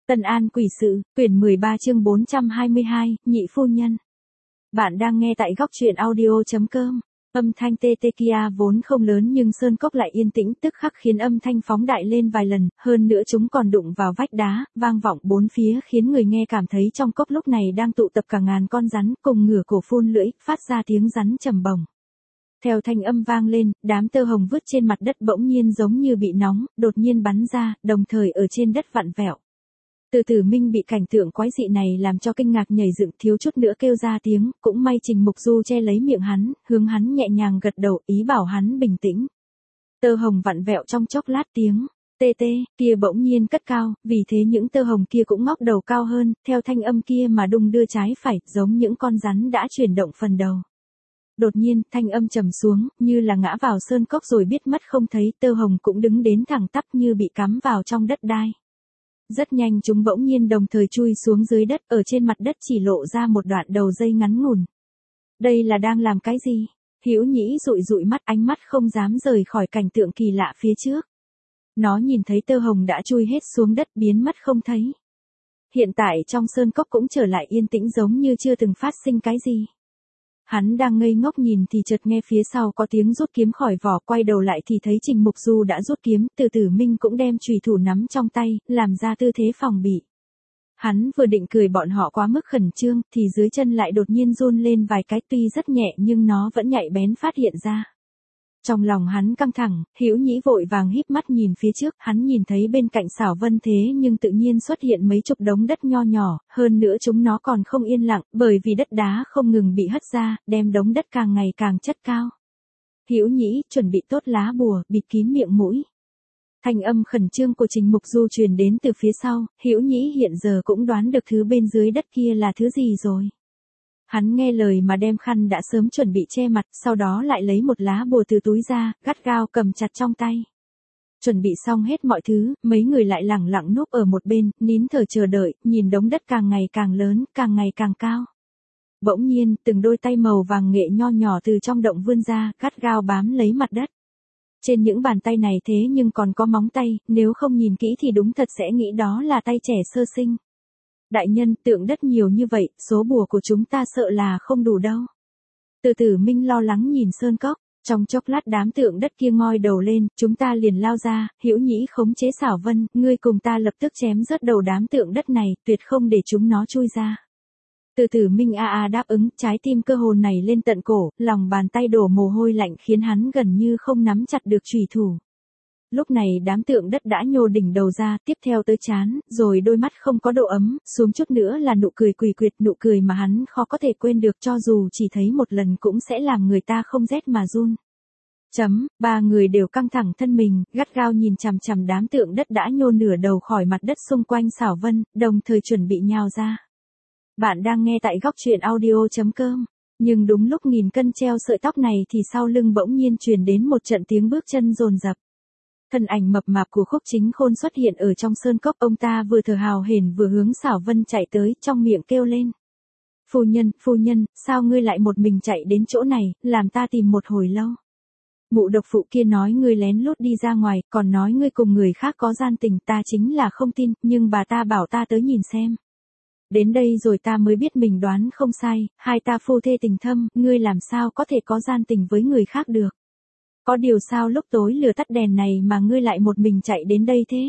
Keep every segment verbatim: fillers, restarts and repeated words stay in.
Tân An Quỷ Sự, quyển mười ba chương bốn trăm hai mươi hai, nhị phu nhân. Bạn đang nghe tại góc truyện audio.com. Âm thanh tê tê kia vốn không lớn nhưng sơn cốc lại yên tĩnh tức khắc khiến âm thanh phóng đại lên vài lần, hơn nữa chúng còn đụng vào vách đá, vang vọng bốn phía khiến người nghe cảm thấy trong cốc lúc này đang tụ tập cả ngàn con rắn cùng ngửa cổ phun lưỡi, phát ra tiếng rắn trầm bổng. Theo thanh âm vang lên, đám tơ hồng vứt trên mặt đất bỗng nhiên giống như bị nóng, đột nhiên bắn ra, đồng thời ở trên đất vặn vẹo. Từ Tử Minh bị cảnh tượng quái dị này làm cho kinh ngạc nhảy dựng thiếu chút nữa kêu ra tiếng, cũng may Trình Mục Du che lấy miệng hắn, hướng hắn nhẹ nhàng gật đầu ý bảo hắn bình tĩnh. Tơ hồng vặn vẹo trong chốc lát tiếng, tê tê, kia bỗng nhiên cất cao, vì thế những tơ hồng kia cũng ngóc đầu cao hơn, theo thanh âm kia mà đung đưa trái phải, giống những con rắn đã chuyển động phần đầu. Đột nhiên, thanh âm trầm xuống, như là ngã vào sơn cốc rồi biết mất không thấy, tơ hồng cũng đứng đến thẳng tắp như bị cắm vào trong đất đai. Rất nhanh chúng bỗng nhiên đồng thời chui xuống dưới đất, ở trên mặt đất chỉ lộ ra một đoạn đầu dây ngắn ngủn. Đây là đang làm cái gì? Hữu Nhĩ dụi dụi mắt, ánh mắt không dám rời khỏi cảnh tượng kỳ lạ phía trước. Nó nhìn thấy tơ hồng đã chui hết xuống đất biến mất không thấy. Hiện tại trong sơn cốc cũng trở lại yên tĩnh giống như chưa từng phát sinh cái gì. Hắn đang ngây ngốc nhìn thì chợt nghe phía sau có tiếng rút kiếm khỏi vỏ, quay đầu lại thì thấy Trình Mục Du đã rút kiếm, Từ Tử Minh cũng đem chùy thủ nắm trong tay, làm ra tư thế phòng bị. Hắn vừa định cười bọn họ quá mức khẩn trương, thì dưới chân lại đột nhiên run lên vài cái, tuy rất nhẹ nhưng nó vẫn nhạy bén phát hiện ra. Trong lòng hắn căng thẳng, Hữu Nhĩ vội vàng híp mắt nhìn phía trước, hắn nhìn thấy bên cạnh Xảo Vân thế nhưng tự nhiên xuất hiện mấy chục đống đất nho nhỏ, hơn nữa chúng nó còn không yên lặng, bởi vì đất đá không ngừng bị hất ra, đem đống đất càng ngày càng chất cao. Hữu Nhĩ chuẩn bị tốt lá bùa, bịt kín miệng mũi. Thanh âm khẩn trương của Trình Mục Du truyền đến từ phía sau, Hữu Nhĩ hiện giờ cũng đoán được thứ bên dưới đất kia là thứ gì rồi. Hắn nghe lời mà đem khăn đã sớm chuẩn bị che mặt, sau đó lại lấy một lá bùa từ túi ra, gắt gao cầm chặt trong tay. Chuẩn bị xong hết mọi thứ, mấy người lại lẳng lặng núp ở một bên, nín thở chờ đợi, nhìn đống đất càng ngày càng lớn, càng ngày càng cao. Bỗng nhiên, từng đôi tay màu vàng nghệ nho nhỏ từ trong động vươn ra, gắt gao bám lấy mặt đất. Trên những bàn tay này thế nhưng còn có móng tay, nếu không nhìn kỹ thì đúng thật sẽ nghĩ đó là tay trẻ sơ sinh. Đại nhân, tượng đất nhiều như vậy, số bùa của chúng ta sợ là không đủ đâu. Từ Tử Minh lo lắng nhìn sơn cốc, trong chốc lát đám tượng đất kia ngoi đầu lên, chúng ta liền lao ra, Hữu Nhĩ khống chế Xảo Vân, ngươi cùng ta lập tức chém rớt đầu đám tượng đất này, tuyệt không để chúng nó chui ra. Từ Tử Minh a a đáp ứng, trái tim cơ hồn này lên tận cổ, lòng bàn tay đổ mồ hôi lạnh khiến hắn gần như không nắm chặt được chùy thủ. Lúc này đám tượng đất đã nhô đỉnh đầu ra, tiếp theo tới trán, rồi đôi mắt không có độ ấm, xuống chút nữa là nụ cười quỷ quyệt, nụ cười mà hắn khó có thể quên được cho dù chỉ thấy một lần cũng sẽ làm người ta không rét mà run. Chấm, ba người đều căng thẳng thân mình, gắt gao nhìn chằm chằm đám tượng đất đã nhô nửa đầu khỏi mặt đất xung quanh Xảo Vân, đồng thời chuẩn bị nhào ra. Bạn đang nghe tại góc truyện audio.com. Nhưng đúng lúc nghìn cân treo sợi tóc này thì sau lưng bỗng nhiên truyền đến một trận tiếng bước chân dồn dập. Thân ảnh mập mạp của Khúc Chính Khôn xuất hiện ở trong sơn cốc, ông ta vừa thở hào hển vừa hướng Xảo Vân chạy tới, trong miệng kêu lên. Phu nhân, phu nhân, sao ngươi lại một mình chạy đến chỗ này, làm ta tìm một hồi lâu. Mụ độc phụ kia nói ngươi lén lút đi ra ngoài, còn nói ngươi cùng người khác có gian tình, ta chính là không tin, nhưng bà ta bảo ta tới nhìn xem. Đến đây rồi ta mới biết mình đoán không sai, hai ta phu thê tình thâm, ngươi làm sao có thể có gian tình với người khác được. Có điều sao lúc tối lửa tắt đèn này mà ngươi lại một mình chạy đến đây thế?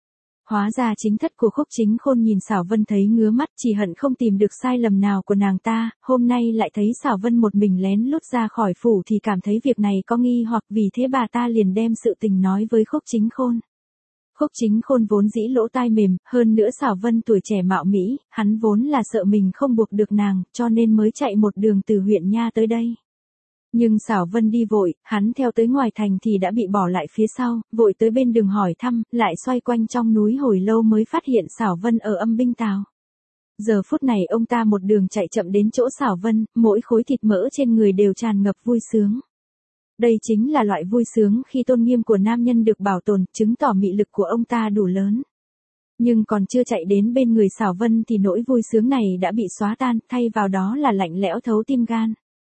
Hóa ra chính thất của Khúc Chính Khôn nhìn Xảo Vân thấy ngứa mắt, chỉ hận không tìm được sai lầm nào của nàng ta, hôm nay lại thấy Xảo Vân một mình lén lút ra khỏi phủ thì cảm thấy việc này có nghi hoặc, vì thế bà ta liền đem sự tình nói với Khúc Chính Khôn. Khúc Chính Khôn vốn dĩ lỗ tai mềm, hơn nữa Xảo Vân tuổi trẻ mạo mỹ, hắn vốn là sợ mình không buộc được nàng, cho nên mới chạy một đường từ huyện nha tới đây. Nhưng Xảo Vân đi vội, hắn theo tới ngoài thành thì đã bị bỏ lại phía sau, vội tới bên đường hỏi thăm, lại xoay quanh trong núi hồi lâu mới phát hiện Xảo Vân ở Âm Binh Tào. Giờ phút này ông ta một đường chạy chậm đến chỗ Xảo Vân, mỗi khối thịt mỡ trên người đều tràn ngập vui sướng. Đây chính là loại vui sướng khi tôn nghiêm của nam nhân được bảo tồn, chứng tỏ mị lực của ông ta đủ lớn. Nhưng còn chưa chạy đến bên người Xảo Vân thì nỗi vui sướng này đã bị xóa tan, thay vào đó là lạnh lẽo thấu tim gan.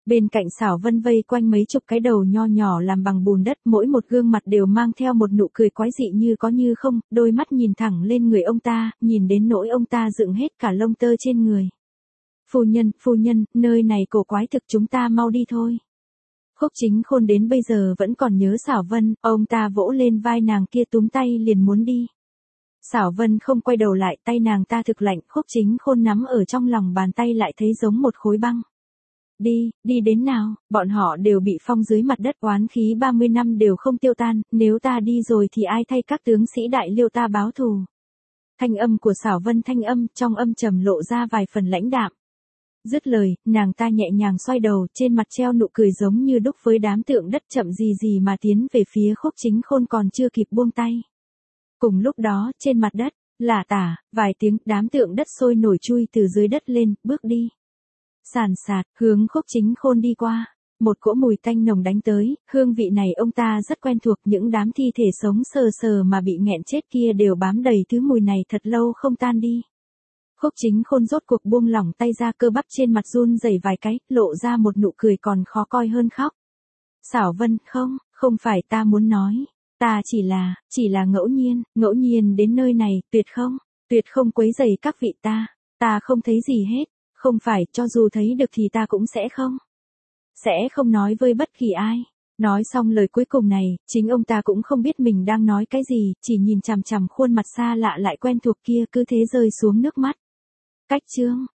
Bên cạnh Sảo Vân vây quanh mấy chục cái đầu nho nhỏ làm bằng bùn đất, mỗi một gương mặt đều mang theo một nụ cười quái dị như có như không, đôi mắt nhìn thẳng lên người ông ta, nhìn đến nỗi ông ta dựng hết cả lông tơ trên người. Phu nhân, phu nhân, nơi này cổ quái thực, chúng ta mau đi thôi. Khúc Chính Khôn đến bây giờ vẫn còn nhớ Sảo Vân, ông ta vỗ lên vai nàng kia túm tay liền muốn đi. Sảo Vân không quay đầu lại, tay nàng ta thực lạnh, Khúc Chính Khôn nắm ở trong lòng bàn tay lại thấy giống một khối băng. Đi, đi đến nào, bọn họ đều bị phong dưới mặt đất, oán khí ba mươi năm đều không tiêu tan, nếu ta đi rồi thì ai thay các tướng sĩ đại Liêu ta báo thù. Thanh âm của Sảo Vân thanh âm, trong âm trầm lộ ra vài phần lãnh đạm. Dứt lời, nàng ta nhẹ nhàng xoay đầu, trên mặt treo nụ cười giống như đúc với đám tượng đất, chậm gì gì mà tiến về phía Khúc Chính Khôn còn chưa kịp buông tay. Cùng lúc đó, trên mặt đất, lả tả, vài tiếng, đám tượng đất sôi nổi chui từ dưới đất lên, bước đi. Sàn sạt, hướng Khúc Chính Khôn đi qua. Một cỗ mùi tanh nồng đánh tới, hương vị này ông ta rất quen thuộc, những đám thi thể sống sờ sờ mà bị nghẹn chết kia đều bám đầy thứ mùi này thật lâu không tan đi. Khúc Chính Khôn rốt cuộc buông lỏng tay ra, cơ bắp trên mặt run rẩy vài cái, lộ ra một nụ cười còn khó coi hơn khóc. Sảo Vân, không, không phải ta muốn nói. Ta chỉ là, chỉ là ngẫu nhiên, ngẫu nhiên đến nơi này, tuyệt không, tuyệt không quấy rầy các vị ta. Ta không thấy gì hết, không phải, cho dù thấy được thì ta cũng sẽ không. Sẽ không nói với bất kỳ ai. Nói xong lời cuối cùng này, chính ông ta cũng không biết mình đang nói cái gì, chỉ nhìn chằm chằm khuôn mặt xa lạ lại quen thuộc kia, cứ thế rơi xuống nước mắt. Cách chương